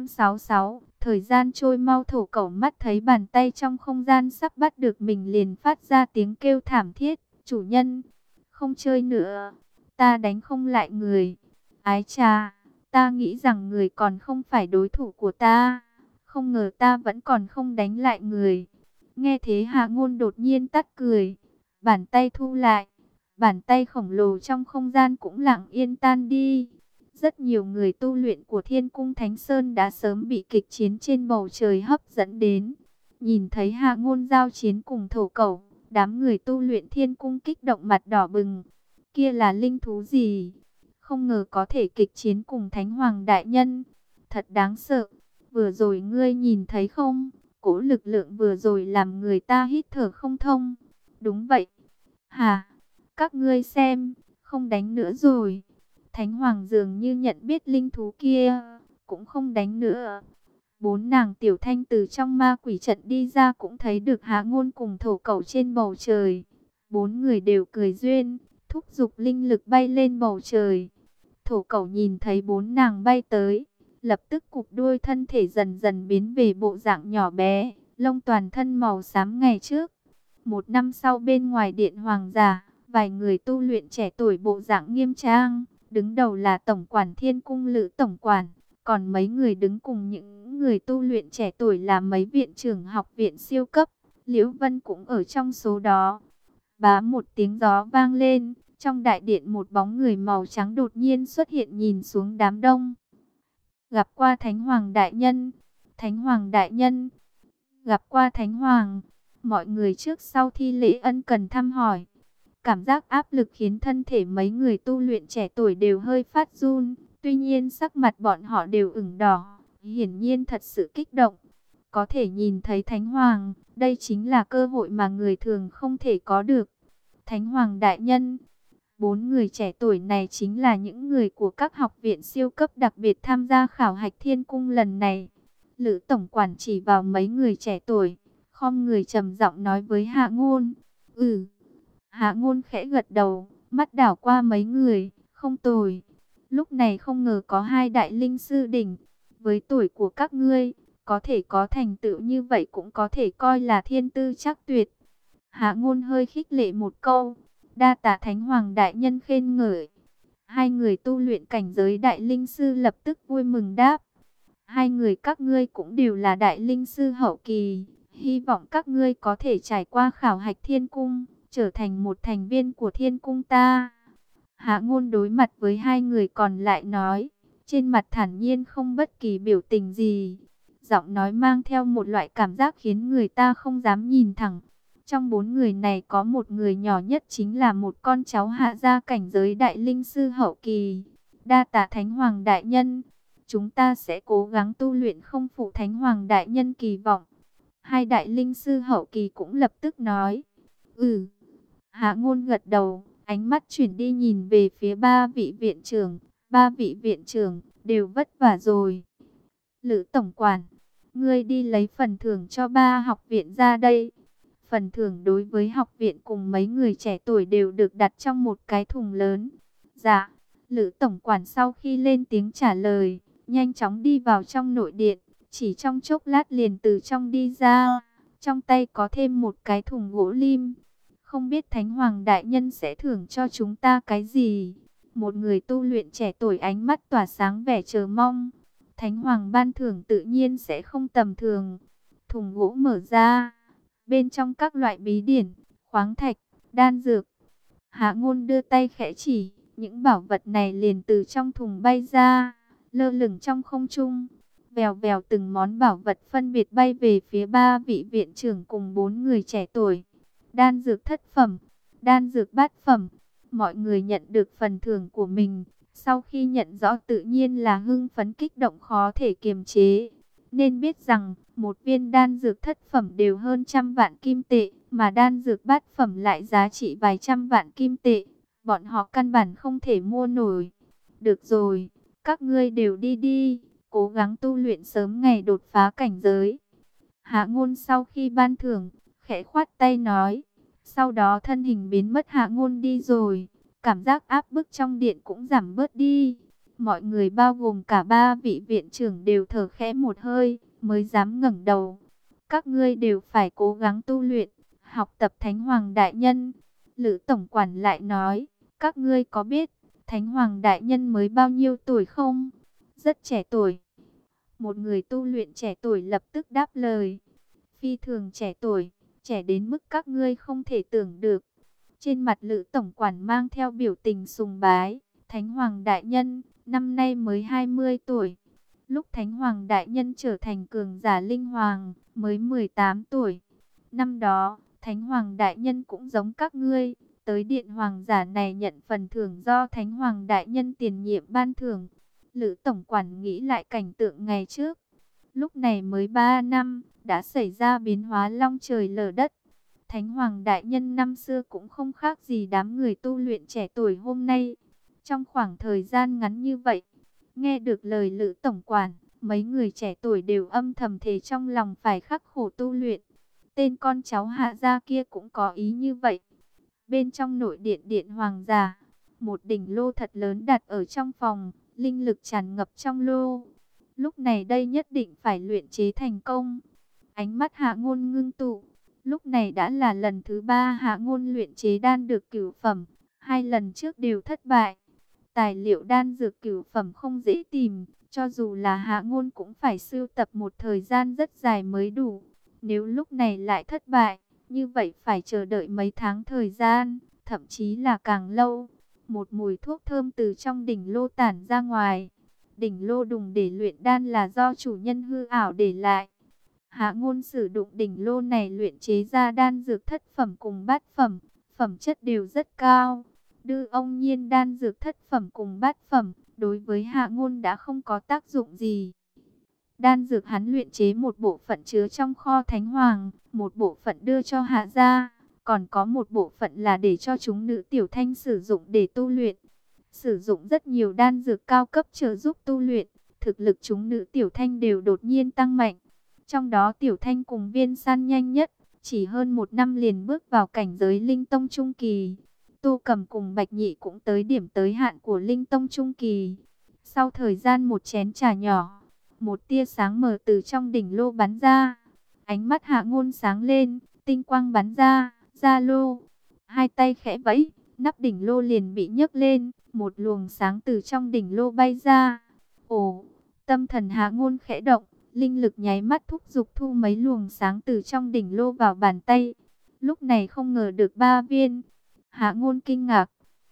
566, thời gian trôi mau, thổ cẩu mắt thấy bàn tay trong không gian sắp bắt được mình liền phát ra tiếng kêu thảm thiết, "Chủ nhân, không chơi nữa, ta đánh không lại người." Ái chà, ta nghĩ rằng người còn không phải đối thủ của ta, không ngờ ta vẫn còn không đánh lại người. Nghe thế Hạ Ngôn đột nhiên tắt cười, bàn tay thu lại, bàn tay khổng lồ trong không gian cũng lặng yên tan đi. Rất nhiều người tu luyện của Thiên Cung Thánh Sơn đã sớm bị kịch chiến trên bầu trời hấp dẫn đến. Nhìn thấy Hạ Ngôn giao chiến cùng thổ cẩu, đám người tu luyện Thiên Cung kích động mặt đỏ bừng. Kia là linh thú gì? Không ngờ có thể kịch chiến cùng Thánh Hoàng Đại Nhân. Thật đáng sợ. Vừa rồi ngươi nhìn thấy không? Cỗ lực lượng vừa rồi làm người ta hít thở không thông. Đúng vậy. Hả? Các ngươi xem, không đánh nữa rồi. Thánh Hoàng dường như nhận biết linh thú kia, cũng không đánh nữa. 4 nàng tiểu thanh từ trong ma quỷ trận đi ra cũng thấy được Hạ Ngôn cùng thổ cẩu trên bầu trời. 4 người đều cười duyên, thúc giục linh lực bay lên bầu trời. Thổ cẩu nhìn thấy 4 nàng bay tới, lập tức cụp đuôi thân thể dần dần biến về bộ dạng nhỏ bé, lông toàn thân màu xám ngày trước. 1 năm sau bên ngoài điện hoàng giả, vài người tu luyện trẻ tuổi bộ dạng nghiêm trang. Đứng đầu là Tổng quản Thiên Cung Lữ Tổng quản, còn mấy người đứng cùng những người tu luyện trẻ tuổi là mấy viện trưởng học viện siêu cấp. Liễu Vân cũng ở trong số đó. Bá một tiếng gió vang lên, trong đại điện một bóng người màu trắng đột nhiên xuất hiện nhìn xuống đám đông. Gặp qua Thánh Hoàng Đại Nhân, Thánh Hoàng Đại Nhân, gặp qua Thánh Hoàng. Mọi người trước sau thi lễ ân cần thăm hỏi. Cảm giác áp lực khiến thân thể mấy người tu luyện trẻ tuổi đều hơi phát run. Tuy nhiên sắc mặt bọn họ đều ửng đỏ, hiển nhiên thật sự kích động. Có thể nhìn thấy Thánh Hoàng, đây chính là cơ hội mà người thường không thể có được. Thánh Hoàng Đại Nhân, 4 người trẻ tuổi này chính là những người của các học viện siêu cấp đặc biệt tham gia khảo hạch Thiên Cung lần này. Lữ Tổng quản chỉ vào mấy người trẻ tuổi, khom người trầm giọng nói với Hạ Ngôn. Hạ Ngôn khẽ gật đầu, mắt đảo qua mấy người, không tồi. Lúc này không ngờ có 2 đại linh sư đỉnh. Với tuổi của các ngươi, có thể có thành tựu như vậy cũng có thể coi là thiên tư chắc tuyệt. Hạ Ngôn hơi khích lệ một câu, đa tạ Thánh Hoàng Đại Nhân khen ngợi. 2 người tu luyện cảnh giới đại linh sư lập tức vui mừng đáp. 2 người các ngươi cũng đều là đại linh sư hậu kỳ. Hy vọng các ngươi có thể trải qua khảo hạch Thiên Cung, trở thành một thành viên của Thiên Cung ta. Hạ Ngôn đối mặt với 2 người còn lại nói, trên mặt thản nhiên không bất kỳ biểu tình gì. Giọng nói mang theo một loại cảm giác khiến người ta không dám nhìn thẳng. Trong 4 người này có một người nhỏ nhất chính là một con cháu Hạ gia cảnh giới đại linh sư hậu kỳ. Đa tạ Thánh Hoàng Đại Nhân, chúng ta sẽ cố gắng tu luyện không phụ Thánh Hoàng Đại Nhân kỳ vọng. 2 đại linh sư hậu kỳ cũng lập tức nói. Hạ Ngôn gật đầu, ánh mắt chuyển đi nhìn về phía 3 vị viện trưởng. 3 vị viện trưởng đều vất vả rồi. Lữ Tổng quản, ngươi đi lấy phần thưởng cho 3 học viện ra đây. Phần thưởng đối với học viện cùng mấy người trẻ tuổi đều được đặt trong một cái thùng lớn. Dạ, Lữ Tổng quản sau khi lên tiếng trả lời, nhanh chóng đi vào trong nội điện. chỉ trong chốc lát liền từ trong đi ra, trong tay có thêm một cái thùng gỗ lim. Không biết Thánh Hoàng Đại Nhân sẽ thưởng cho chúng ta cái gì? Một người tu luyện trẻ tuổi ánh mắt tỏa sáng vẻ chờ mong. Thánh Hoàng ban thưởng tự nhiên sẽ không tầm thường. Thùng gỗ mở ra, bên trong các loại bí điển, khoáng thạch, đan dược. Hạ Ngôn đưa tay khẽ chỉ, những bảo vật này liền từ trong thùng bay ra, lơ lửng trong không trung. Vèo vèo từng món bảo vật phân biệt bay về phía 3 vị viện trưởng cùng 4 người trẻ tuổi. Đan dược thất phẩm, đan dược bát phẩm, mọi người nhận được phần thưởng của mình. Sau khi nhận rõ tự nhiên là hưng phấn kích động khó thể kiềm chế. Nên biết rằng, một viên đan dược thất phẩm đều hơn 100 vạn kim tệ, mà đan dược bát phẩm lại giá trị vài trăm vạn kim tệ. Bọn họ căn bản không thể mua nổi. Được rồi, các ngươi đều đi đi, cố gắng tu luyện sớm ngày đột phá cảnh giới. Hạ Ngôn sau khi ban thưởng, khẽ khoát tay nói. Sau đó thân hình biến mất. Hạ Ngôn đi rồi, cảm giác áp bức trong điện cũng giảm bớt đi. Mọi người bao gồm cả 3 vị viện trưởng đều thở khẽ một hơi, mới dám ngẩng đầu. Các ngươi đều phải cố gắng tu luyện, học tập Thánh Hoàng Đại Nhân. Lữ tổng quản lại nói, các ngươi có biết Thánh Hoàng Đại Nhân mới bao nhiêu tuổi không? Rất trẻ tuổi. Một người tu luyện trẻ tuổi lập tức đáp lời. Phi thường trẻ tuổi, trẻ đến mức các ngươi không thể tưởng được. Trên mặt Lữ tổng quản mang theo biểu tình sùng bái. Thánh Hoàng Đại Nhân, năm nay mới 20 tuổi. Lúc Thánh Hoàng Đại Nhân trở thành cường giả linh hoàng, mới 18 tuổi. Năm đó, Thánh Hoàng Đại Nhân cũng giống các ngươi, tới điện hoàng giả này nhận phần thưởng do Thánh Hoàng Đại Nhân tiền nhiệm ban thưởng. Lữ tổng quản nghĩ lại cảnh tượng ngày trước. Lúc này mới 3 năm, đã xảy ra biến hóa long trời lở đất. Thánh Hoàng Đại Nhân năm xưa cũng không khác gì đám người tu luyện trẻ tuổi hôm nay. Trong khoảng thời gian ngắn như vậy, nghe được lời Lữ tổng quản, mấy người trẻ tuổi đều âm thầm thề trong lòng phải khắc khổ tu luyện. Tên con cháu Hạ gia kia cũng có ý như vậy. Bên trong nội điện điện hoàng giả, một đỉnh lô thật lớn đặt ở trong phòng, linh lực tràn ngập trong lô. Lúc này đây nhất định phải luyện chế thành công. Ánh mắt Hạ Ngôn ngưng tụ. Lúc này đã là lần thứ 3 Hạ Ngôn luyện chế đan được cửu phẩm, 2 lần trước đều thất bại. Tài liệu đan dược cửu phẩm không dễ tìm, cho dù là Hạ Ngôn cũng phải sưu tập một thời gian rất dài mới đủ. Nếu lúc này lại thất bại, như vậy phải chờ đợi mấy tháng thời gian, thậm chí là càng lâu. Một mùi thuốc thơm từ trong đỉnh lô tản ra ngoài. Đỉnh lô đùng để luyện đan là do chủ nhân hư ảo để lại. Hạ Ngôn sử dụng đỉnh lô này luyện chế ra đan dược thất phẩm cùng bát phẩm, phẩm chất đều rất cao. Đưa ông nhiên đan dược thất phẩm cùng bát phẩm, đối với Hạ Ngôn đã không có tác dụng gì. Đan dược hắn luyện chế một bộ phận chứa trong kho Thánh Hoàng, một bộ phận đưa cho Hạ gia, còn có một bộ phận là để cho chúng nữ tiểu thanh sử dụng để tu luyện. Sử dụng rất nhiều đan dược cao cấp trợ giúp tu luyện, thực lực chúng nữ tiểu thanh đều đột nhiên tăng mạnh. Trong đó tiểu thanh cùng Viên San nhanh nhất, chỉ hơn 1 năm liền bước vào cảnh giới linh tông trung kỳ. Tô Cầm cùng Bạch Nhị cũng tới điểm tới hạn của linh tông trung kỳ. Sau thời gian một chén trà nhỏ, một tia sáng mờ từ trong đỉnh lô bắn ra. Ánh mắt Hạ Ngôn sáng lên, tinh quang bắn ra, ra lô. Hai tay khẽ vẫy, nắp đỉnh lô liền bị nhấc lên, một luồng sáng từ trong đỉnh lô bay ra. Ồ, tâm thần Hạ Ngôn khẽ động, linh lực nháy mắt thúc giục thu mấy luồng sáng từ trong đỉnh lô vào bàn tay. Lúc này không ngờ được 3 viên. Hạ Ngôn kinh ngạc.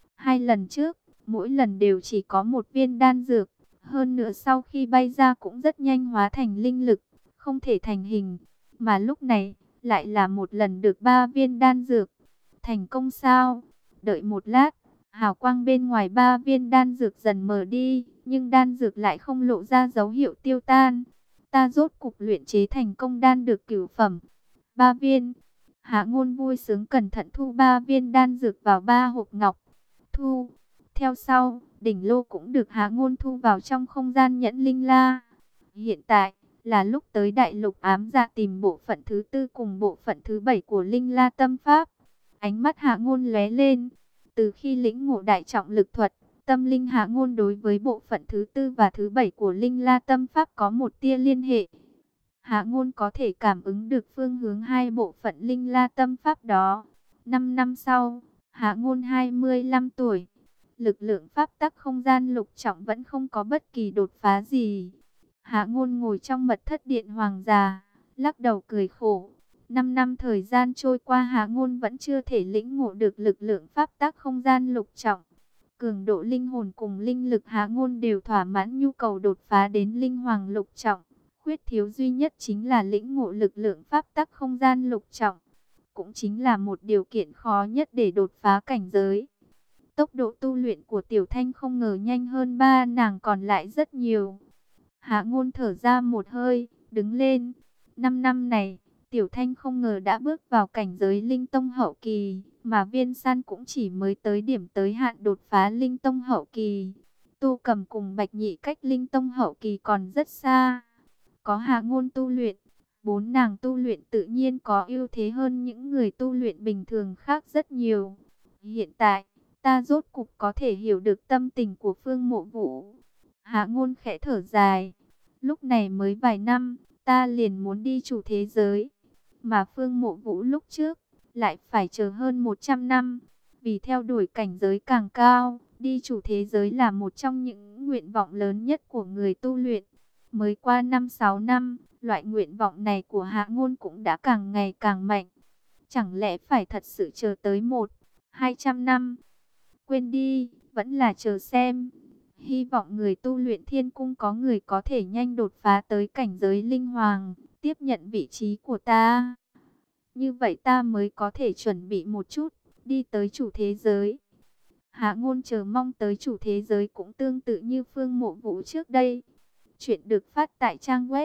2 lần trước, mỗi lần đều chỉ có 1 viên đan dược. Hơn nữa sau khi bay ra cũng rất nhanh hóa thành linh lực, không thể thành hình. Mà lúc này, lại là một lần được 3 viên đan dược. Thành công sao? Đợi một lát, hào quang bên ngoài 3 viên đan dược dần mờ đi, nhưng đan dược lại không lộ ra dấu hiệu tiêu tan. Ta rốt cục luyện chế thành công đan được cửu phẩm. 3 viên. Hạ Ngôn vui sướng cẩn thận thu 3 viên đan dược vào 3 hộp ngọc. Thu. Theo sau, đỉnh lô cũng được Hạ Ngôn thu vào trong không gian nhẫn linh la. Hiện tại, là lúc tới đại lục ám dạ tìm bộ phận thứ 4 cùng bộ phận thứ 7 của linh la tâm pháp. Ánh mắt Hạ Ngôn lóe lên. Từ khi lĩnh ngộ đại trọng lực thuật, tâm linh Hạ Ngôn đối với bộ phận thứ 4 và thứ 7 của linh la tâm pháp có một tia liên hệ. Hạ Ngôn có thể cảm ứng được phương hướng hai bộ phận linh la tâm pháp đó. 5 năm sau, Hạ Ngôn 25 tuổi, lực lượng pháp tắc không gian lục trọng vẫn không có bất kỳ đột phá gì. Hạ Ngôn ngồi trong mật thất điện hoàng gia, lắc đầu cười khổ. 5 năm thời gian trôi qua, Hạ Ngôn vẫn chưa thể lĩnh ngộ được lực lượng pháp tắc không gian lục trọng. Cường độ linh hồn cùng linh lực Hạ Ngôn đều thỏa mãn nhu cầu đột phá đến linh hoàng lục trọng. Khuyết thiếu duy nhất chính là lĩnh ngộ lực lượng pháp tắc không gian lục trọng. Cũng chính là một điều kiện khó nhất để đột phá cảnh giới. Tốc độ tu luyện của Tiểu Thanh không ngờ nhanh hơn ba nàng còn lại rất nhiều. Hạ Ngôn thở ra một hơi, đứng lên. 5 năm này, Tiểu Thanh không ngờ đã bước vào cảnh giới linh tông hậu kỳ, mà Viên San cũng chỉ mới tới điểm tới hạn đột phá linh tông hậu kỳ. Tu Cầm cùng Bạch Nhị cách linh tông hậu kỳ còn rất xa. Có Hạ Ngôn tu luyện, bốn nàng tu luyện tự nhiên có ưu thế hơn những người tu luyện bình thường khác rất nhiều. Hiện tại, ta rốt cục có thể hiểu được tâm tình của Phương Mộ Vũ. Hạ Ngôn khẽ thở dài. Lúc này mới vài năm, ta liền muốn đi chủ thế giới. Mà Phương Mộ Vũ lúc trước, lại phải chờ hơn 100 năm. Vì theo đuổi cảnh giới càng cao, đi chủ thế giới là một trong những nguyện vọng lớn nhất của người tu luyện. Mới qua 5-6 năm, loại nguyện vọng này của Hạ Ngôn cũng đã càng ngày càng mạnh. Chẳng lẽ phải thật sự chờ tới 100-200 năm? Quên đi, vẫn là chờ xem. Hy vọng người tu luyện thiên cung có người có thể nhanh đột phá tới cảnh giới linh hoàng, tiếp nhận vị trí của ta. Như vậy ta mới có thể chuẩn bị một chút, đi tới chủ thế giới. Hạ Ngôn chờ mong tới chủ thế giới cũng tương tự như Phương Mộ Vũ trước đây. Chuyện được phát tại trang web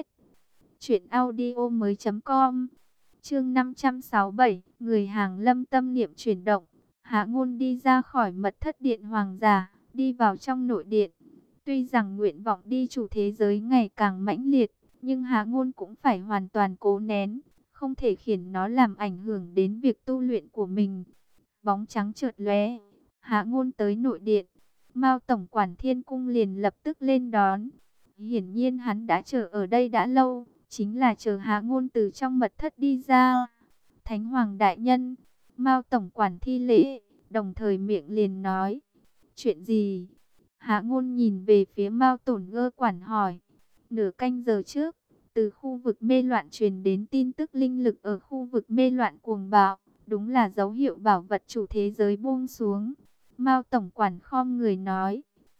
truyệnaudiomoi.com. Chương 567, người hàng lâm tâm niệm chuyển động. Hạ Ngôn đi ra khỏi mật thất điện hoàng giả, đi vào trong nội điện. Tuy rằng nguyện vọng đi chủ thế giới ngày càng mãnh liệt, nhưng Hạ Ngôn cũng phải hoàn toàn cố nén, không thể khiến nó làm ảnh hưởng đến việc tu luyện của mình. Bóng trắng chợt lóe, Hạ Ngôn tới nội điện. Mao tổng quản Thiên cung liền lập tức lên đón. Hiển nhiên hắn đã chờ ở đây đã lâu, chính là chờ Hạ Ngôn từ trong mật thất đi ra. Thánh hoàng đại nhân, Mao tổng quản thi lễ, đồng thời miệng liền nói. Chuyện gì? Hạ Ngôn nhìn về phía Mao Tổn Ngơ quản hỏi. Nửa canh giờ trước, từ khu vực mê loạn truyền đến tin tức linh lực ở khu vực mê loạn cuồng bạo, đúng là dấu hiệu bảo vật chủ thế giới buông xuống. Mao tổng quản khom người nói.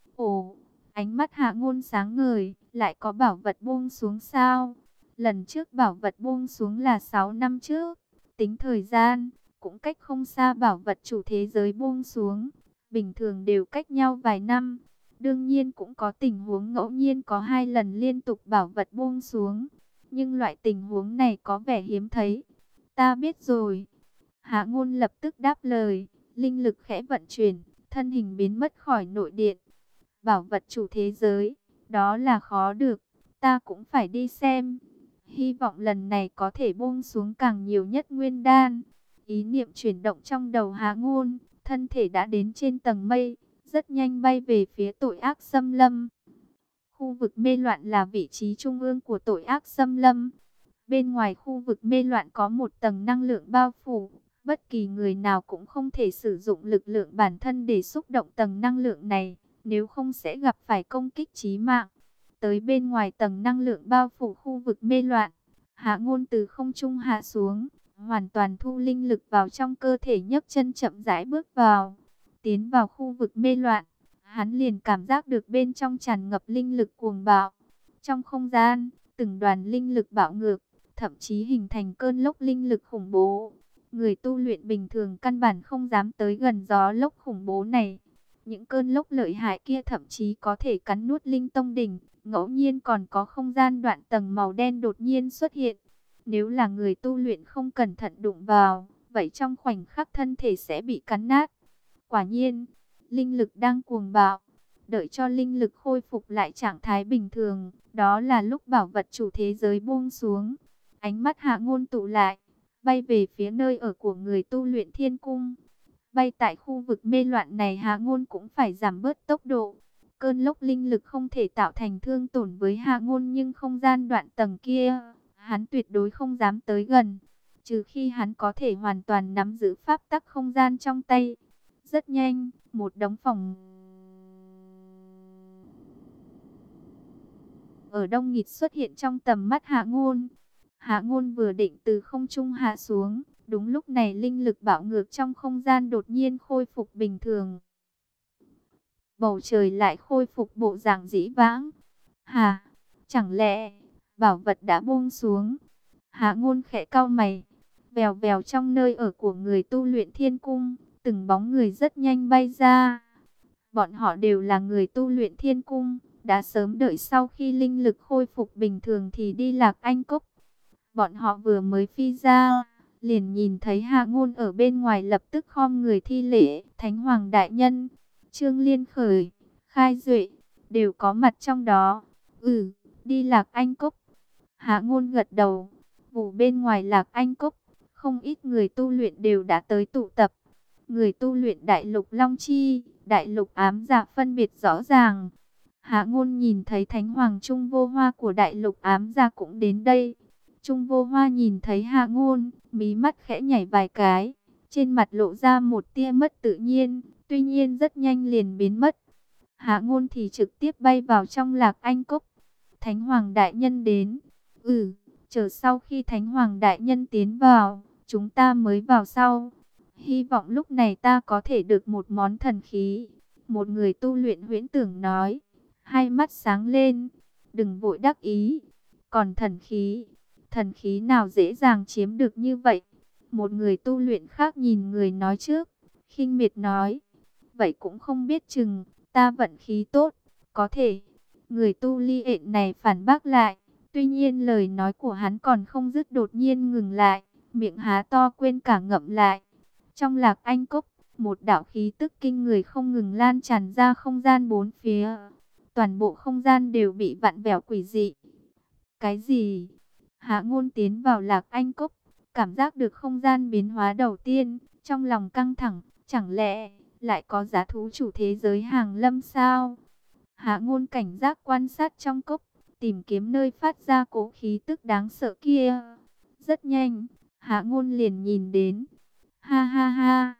Ồ, ánh mắt Hạ Ngôn sáng ngời, lại có bảo vật buông xuống sao? Lần trước bảo vật buông xuống là 6 năm trước, tính thời gian, cũng cách không xa bảo vật chủ thế giới buông xuống. Bình thường đều cách nhau vài năm. Đương nhiên cũng có tình huống ngẫu nhiên có 2 lần liên tục bảo vật buông xuống. Nhưng loại tình huống này có vẻ hiếm thấy. Ta biết rồi. Hạ Ngôn lập tức đáp lời. Linh lực khẽ vận chuyển, thân hình biến mất khỏi nội điện. Bảo vật chủ thế giới, đó là khó được. Ta cũng phải đi xem. Hy vọng lần này có thể buông xuống càng nhiều nhất nguyên đan. Ý niệm chuyển động trong đầu Hạ Ngôn, thân thể đã đến trên tầng mây, rất nhanh bay về phía tội ác xâm lâm. Khu vực mê loạn là vị trí trung ương của tội ác xâm lâm. Bên ngoài khu vực mê loạn có một tầng năng lượng bao phủ. Bất kỳ người nào cũng không thể sử dụng lực lượng bản thân để xúc động tầng năng lượng này, nếu không sẽ gặp phải công kích chí mạng. Tới bên ngoài tầng năng lượng bao phủ khu vực mê loạn, Hạ Ngôn từ không trung hạ xuống, hoàn toàn thu linh lực vào trong cơ thể, nhấc chân chậm rãi bước vào. Tiến vào khu vực mê loạn, hắn liền cảm giác được bên trong tràn ngập linh lực cuồng bạo. Trong không gian, từng đoàn linh lực bạo ngược, thậm chí hình thành cơn lốc linh lực khủng bố. Người tu luyện bình thường căn bản không dám tới gần gió lốc khủng bố này. Những cơn lốc lợi hại kia thậm chí có thể cắn nuốt linh tông đỉnh. Ngẫu nhiên còn có không gian đoạn tầng màu đen đột nhiên xuất hiện. Nếu là người tu luyện không cẩn thận đụng vào, vậy trong khoảnh khắc thân thể sẽ bị cắn nát. Quả nhiên, linh lực đang cuồng bạo. Đợi cho linh lực khôi phục lại trạng thái bình thường, đó là lúc bảo vật chủ thế giới buông xuống. Ánh mắt Hạ Ngôn tụ lại, bay về phía nơi ở của người tu luyện thiên cung. Bay tại khu vực mê loạn này, Hạ Ngôn cũng phải giảm bớt tốc độ. Cơn lốc linh lực không thể tạo thành thương tổn với Hạ Ngôn, nhưng không gian đoạn tầng kia, hắn tuyệt đối không dám tới gần, trừ khi hắn có thể hoàn toàn nắm giữ pháp tắc không gian trong tay. Rất nhanh, một đống phòng ở đông nghịt xuất hiện trong tầm mắt Hạ Ngôn. Hạ Ngôn vừa định từ không trung hạ xuống, đúng lúc này linh lực bạo ngược trong không gian đột nhiên khôi phục bình thường. Bầu trời lại khôi phục bộ dạng dĩ vãng. Hà, chẳng lẽ bảo vật đã buông xuống? Hạ Ngôn khẽ cau mày. Vèo vèo, trong nơi ở của người tu luyện thiên cung, từng bóng người rất nhanh bay ra. Bọn họ đều là người tu luyện thiên cung, đã sớm đợi sau khi linh lực khôi phục bình thường thì đi Lạc Anh Cốc. Bọn họ vừa mới phi ra, liền nhìn thấy Hạ Ngôn ở bên ngoài, lập tức khom người thi lễ. Thánh Hoàng đại nhân, Trương Liên Khởi, Khai Duệ đều có mặt trong đó. Đi Lạc Anh Cốc. Hạ Ngôn gật đầu. Vụ bên ngoài Lạc Anh Cốc, không ít người tu luyện đều đã tới tụ tập. Người tu luyện Đại Lục Long Chi, Đại Lục Ám Dạ phân biệt rõ ràng. Hạ Ngôn nhìn thấy Thánh Hoàng Trung Vô Hoa của Đại Lục Ám Dạ cũng đến đây. Trung Vô Hoa nhìn thấy Hạ Ngôn, mí mắt khẽ nhảy vài cái, trên mặt lộ ra một tia mất tự nhiên, tuy nhiên rất nhanh liền biến mất. Hạ Ngôn thì trực tiếp bay vào trong Lạc Anh Cốc. Thánh Hoàng đại nhân đến. Chờ sau khi Thánh Hoàng đại nhân tiến vào, chúng ta mới vào sau. Hy vọng lúc này ta có thể được một món thần khí. Một người tu luyện huyễn tưởng nói, hai mắt sáng lên. Đừng vội đắc ý. Còn thần khí nào dễ dàng chiếm được như vậy? Một người tu luyện khác nhìn người nói trước, khinh miệt nói, vậy cũng không biết chừng, ta vận khí tốt, có thể. Người tu luyện này phản bác lại, tuy nhiên lời nói của hắn còn không dứt đột nhiên ngừng lại, miệng há to quên cả ngậm lại. Trong Lạc Anh Cốc, một đạo khí tức kinh người không ngừng lan tràn ra không gian bốn phía. Toàn bộ không gian đều bị vặn vẹo quỷ dị. Cái gì? Hạ Ngôn tiến vào Lạc Anh Cốc, cảm giác được không gian biến hóa đầu tiên, trong lòng căng thẳng, chẳng lẽ lại có giá thú chủ thế giới hàng lâm sao? Hạ Ngôn cảnh giác quan sát trong cốc, tìm kiếm nơi phát ra cỗ khí tức đáng sợ kia. Rất nhanh, Hạ Ngôn liền nhìn đến. Ha ha ha,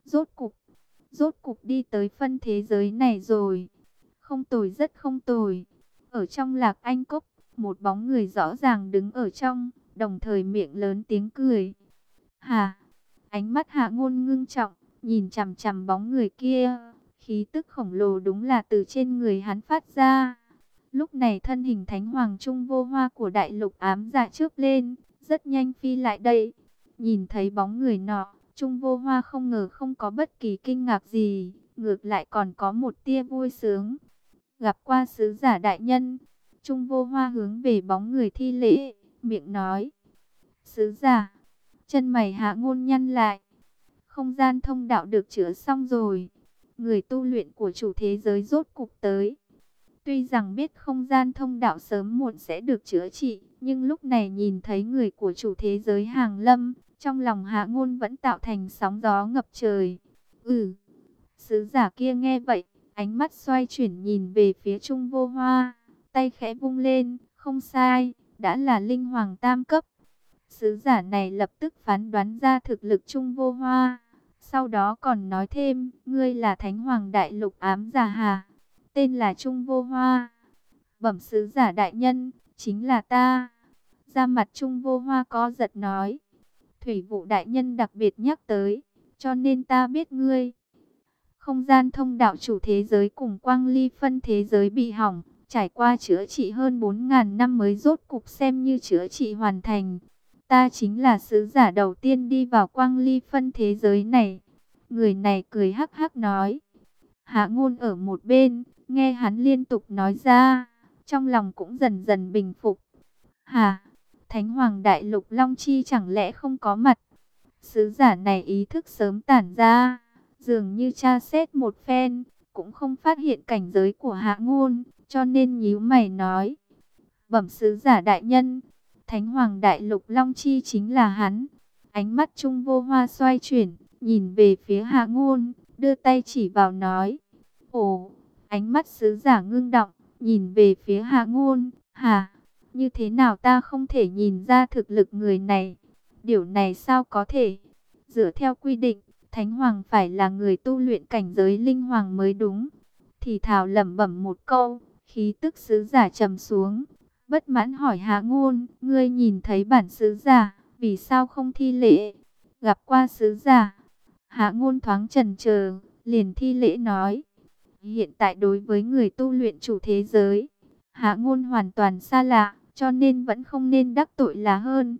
rốt cục đi tới phân thế giới này rồi. Không tồi, rất không tồi. Ở trong Lạc Anh Cốc, một bóng người rõ ràng đứng ở trong, đồng thời miệng lớn tiếng cười. Hà, ánh mắt Hạ Ngôn ngưng trọng, nhìn chằm chằm bóng người kia. Khí tức khổng lồ đúng là từ trên người hắn phát ra. Lúc này thân hình Thánh Hoàng Trung Vô Hoa của Đại Lục Ám Dạ chớp lên, rất nhanh phi lại đây. Nhìn thấy bóng người nọ, Trung Vô Hoa không ngờ không có bất kỳ kinh ngạc gì, ngược lại còn có một tia vui sướng. Gặp qua sứ giả đại nhân. Trung Vô Hoa hướng về bóng người thi lễ, miệng nói, sứ giả. Chân mày Hạ Ngôn nhăn lại. Không gian thông đạo được chữa xong rồi. Người tu luyện của chủ thế giới rốt cục tới. Tuy rằng biết không gian thông đạo sớm muộn sẽ được chữa trị, nhưng lúc này nhìn thấy người của chủ thế giới hàng lâm, trong lòng Hạ Ngôn vẫn tạo thành sóng gió ngập trời. Sứ giả kia nghe vậy, ánh mắt xoay chuyển nhìn về phía Trung Vô Hoa, tay khẽ vung lên, không sai, đã là linh hoàng tam cấp. Sứ giả này lập tức phán đoán ra thực lực Trung Vô Hoa, sau đó còn nói thêm, ngươi là Thánh Hoàng Đại Lục Ám Dạ hả? Tên là Trung Vô Hoa. Bẩm sứ giả đại nhân, chính là ta. Da mặt Trung Vô Hoa co giật nói, Thủy Vụ đại nhân đặc biệt nhắc tới, cho nên ta biết ngươi. Không gian thông đạo chủ thế giới cùng Quang Ly phân thế giới bị hỏng, trải qua chữa trị hơn 4.000 năm mới rốt cục xem như chữa trị hoàn thành. Ta chính là sứ giả đầu tiên đi vào Quang Ly phân thế giới này. Người này cười hắc hắc nói. Hạ Ngôn ở một bên, nghe hắn liên tục nói ra, trong lòng cũng dần dần bình phục. Hà, Thánh Hoàng Đại Lục Long Chi chẳng lẽ không có mặt? Sứ giả này ý thức sớm tản ra, dường như tra xét một phen, cũng không phát hiện cảnh giới của Hạ Ngôn, cho nên nhíu mày nói. Bẩm sứ giả đại nhân, Thánh Hoàng Đại Lục Long Chi chính là hắn. Ánh mắt Trung Vô Hoa xoay chuyển, nhìn về phía Hạ Ngôn, đưa tay chỉ vào nói. Ồ, ánh mắt sứ giả ngưng động, nhìn về phía Hạ Ngôn. Hà, Như thế nào ta không thể nhìn ra thực lực người này? Điều này sao có thể? Dựa theo quy định, Thánh Hoàng phải là người tu luyện cảnh giới linh hoàng mới đúng. Thì thào lẩm bẩm một câu, khí tức sứ giả trầm xuống. Bất mãn hỏi Hạ Ngôn, ngươi nhìn thấy bản sứ giả, vì sao không thi lễ? Gặp qua sứ giả, Hạ Ngôn thoáng chần chờ, liền thi lễ nói. Hiện tại đối với người tu luyện chủ thế giới, Hạ Ngôn hoàn toàn xa lạ, cho nên vẫn không nên đắc tội là hơn.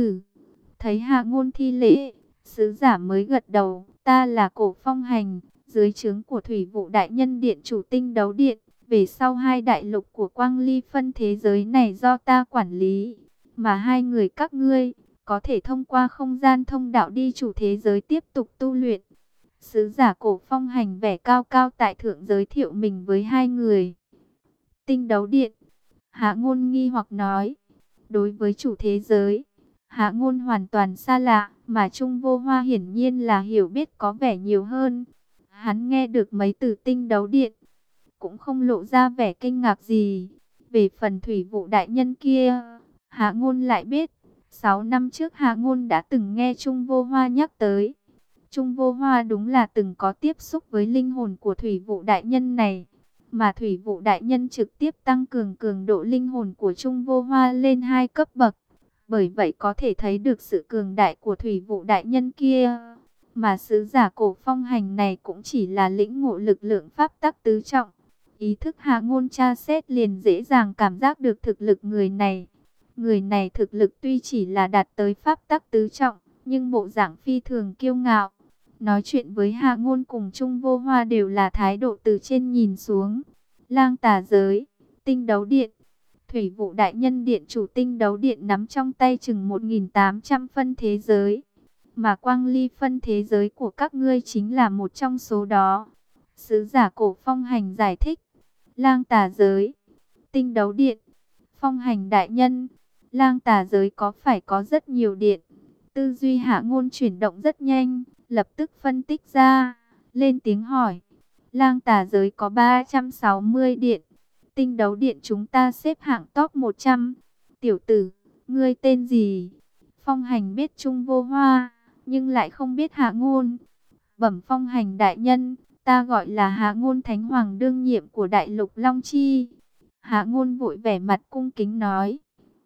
Thấy Hạ Ngôn thi lễ, sứ giả mới gật đầu, ta là Cổ Phong Hành, dưới trướng của Thủy Vụ Đại Nhân Điện chủ Tinh Đấu Điện. Về sau hai đại lục của Quang Ly phân thế giới này do ta quản lý, mà hai người các ngươi có thể thông qua không gian thông đạo đi chủ thế giới tiếp tục tu luyện. Sứ giả Cổ Phong Hành vẻ cao cao tại thượng giới thiệu mình với hai người. Tinh Đấu Điện, Hạ Ngôn nghi hoặc nói, đối với chủ thế giới, Hạ Ngôn hoàn toàn xa lạ, mà Trung Vô Hoa hiển nhiên là hiểu biết có vẻ nhiều hơn. Hắn nghe được mấy từ Tinh Đấu Điện, cũng không lộ ra vẻ kinh ngạc gì. Về phần Thủy Vụ Đại Nhân kia, Hạ Ngôn lại biết, 6 năm trước Hạ Ngôn đã từng nghe Trung Vô Hoa nhắc tới. Trung Vô Hoa đúng là từng có tiếp xúc với linh hồn của Thủy Vụ Đại Nhân này, mà Thủy Vụ Đại Nhân trực tiếp tăng cường cường độ linh hồn của Trung Vô Hoa lên 2 cấp bậc. Bởi vậy có thể thấy được sự cường đại của Thủy Vụ Đại Nhân kia. Mà sứ giả Cổ Phong Hành này cũng chỉ là lĩnh ngộ lực lượng pháp tắc tứ trọng. Ý thức Hạ Ngôn tra xét liền dễ dàng cảm giác được thực lực người này. Người này thực lực tuy chỉ là đạt tới pháp tắc tứ trọng, nhưng bộ dạng phi thường kiêu ngạo. Nói chuyện với Hạ Ngôn cùng Trung Vô Hoa đều là thái độ từ trên nhìn xuống. Lang Tà Giới, Tinh Đấu Điện, Thủy Vụ Đại Nhân Điện chủ Tinh Đấu Điện nắm trong tay chừng 1.800 phân thế giới. Mà Quang Ly phân thế giới của các ngươi chính là một trong số đó. Sứ giả Cổ Phong Hành giải thích. Lang Tà Giới, Tinh Đấu Điện, Phong Hành Đại Nhân, Lang Tà Giới có phải có rất nhiều điện? Tư duy Hạ Ngôn chuyển động rất nhanh, lập tức phân tích ra, lên tiếng hỏi. Lang Tà Giới có 360 điện, Tinh Đấu Điện chúng ta xếp hạng top 100. Tiểu tử, ngươi tên gì? Phong Hành biết Trung Vô Hoa, nhưng lại không biết Hạ Ngôn. Bẩm Phong Hành Đại Nhân, ta gọi là Hạ Ngôn, Thánh Hoàng đương nhiệm của Đại Lục Long Chi. Hạ Ngôn vội vẻ mặt cung kính nói.